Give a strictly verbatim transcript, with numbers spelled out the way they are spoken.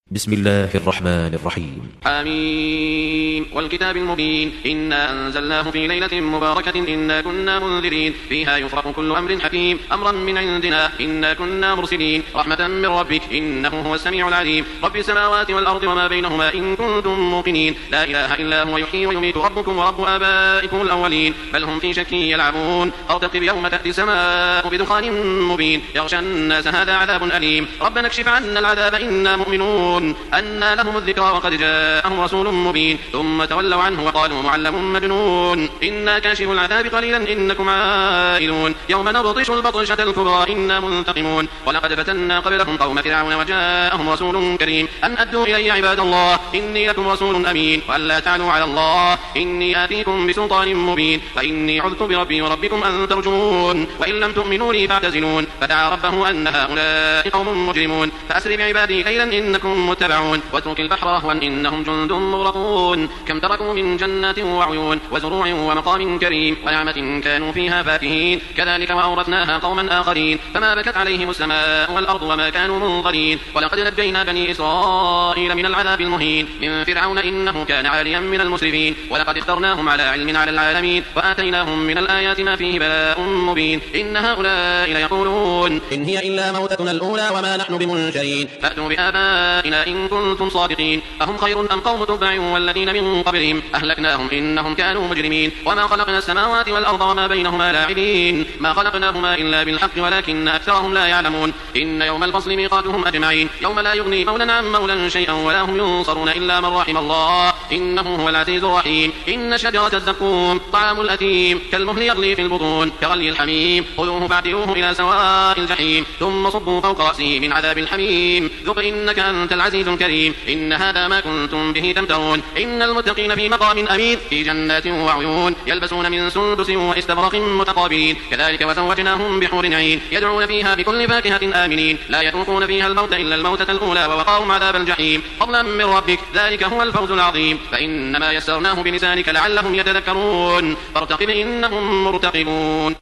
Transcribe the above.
بسم الله الرحمن الرحيم. حميم والكتاب المبين إنا أنزلناه في ليلة مباركة إنا كنا منذرين فيها يفرق كل أمر حكيم أمرا من عندنا إنا كنا مرسلين رحمة من ربك إنه هو السميع العليم رب السماوات والأرض وما بينهما إن كنتم موقنين لا إله إلا هو يحيي ويميت ربكم ورب آبائكم الأولين بل هم في شك يلعبون ارتقب يوم تأتي السماء بدخان مبين يغشى الناس هذا عذاب أليم ربنا اكشف عنا العذاب إنا مؤمنون أنى لهم الذكرى وقد جاءهم رسول مبين ثم تولوا عنه وقالوا معلم مجنون إنا كاشف العذاب قليلا إنكم عائلون يوم نبطش البطشة الكبرى إنا منتقمون ولقد فتنا قبلهم قوم فرعون وجاءهم رسول كريم أن أدوا إلي عباد الله إني لكم رسول أمين وألا تعلوا على الله إني آتيكم بسلطان مبين فإني عذت بربي وربكم أن ترجمون وإن لم تؤمنوا لي فاعتزلون فدعا ربه أن هؤلاء قوم مجرمون فأسر بعبادي ليلا إنكم متبعون واترك البحر رهوا إنهم جند مغرقون كم تركوا من جنات وعيون وزروع ومقام كريم ونعمة كانوا فيها فاكهين كذلك وأورثناها قوما آخرين فما بكت عليهم السماء والأرض وما كانوا منظرين ولقد نجينا بني إسرائيل من العذاب المهين من فرعون إنه كان عاليا من المسرفين ولقد اخترناهم على علم على العالمين وآتيناهم من الآيات ما فيه بلاء مبين إن هؤلاء ليقولون إن هي إلا موتتنا الأولى وما نحن بمنشرين فأتوا بآبائنا إن كنتم صادقين أهم خير أم قوم تبع والذين من قبلهم أهلكناهم إنهم كانوا مجرمين وما خلقنا السماوات والأرض وما بينهما لاعبين ما خلقناهما إلا بالحق ولكن أكثرهم لا يعلمون إن يوم الفصل ميقاتهم أجمعين يوم لا يغني مولا عن مولا شيئا ولا هم ينصرون إلا من رحم الله إنه هو العزيز الرحيم إن شجرة الزقوم طعام الأثيم كالمهل يغلي في البطون كغلي الحميم خذوه فاعتلوه إلى سواء الجحيم ثم صبوا فوق رأسه من عذاب الحميم ذق إنك أنت العزيز الكريم إن هذا ما كنتم به تمترون إن المتقين في مقام أمين في جنات وعيون يلبسون من سندس واستبرق متقابلين كذلك وزوجناهم بحور عين يدعون فيها بكل فاكهة آمنين لا يذوقون فيها الموت إلا الموتة الأولى ووقاهم عذاب الجحيم فضلا من ربك ذلك هو الفوز العظيم فإنما يسرناه بلسانك لعلهم يتذكرون فارتقب إنهم مرتقبون.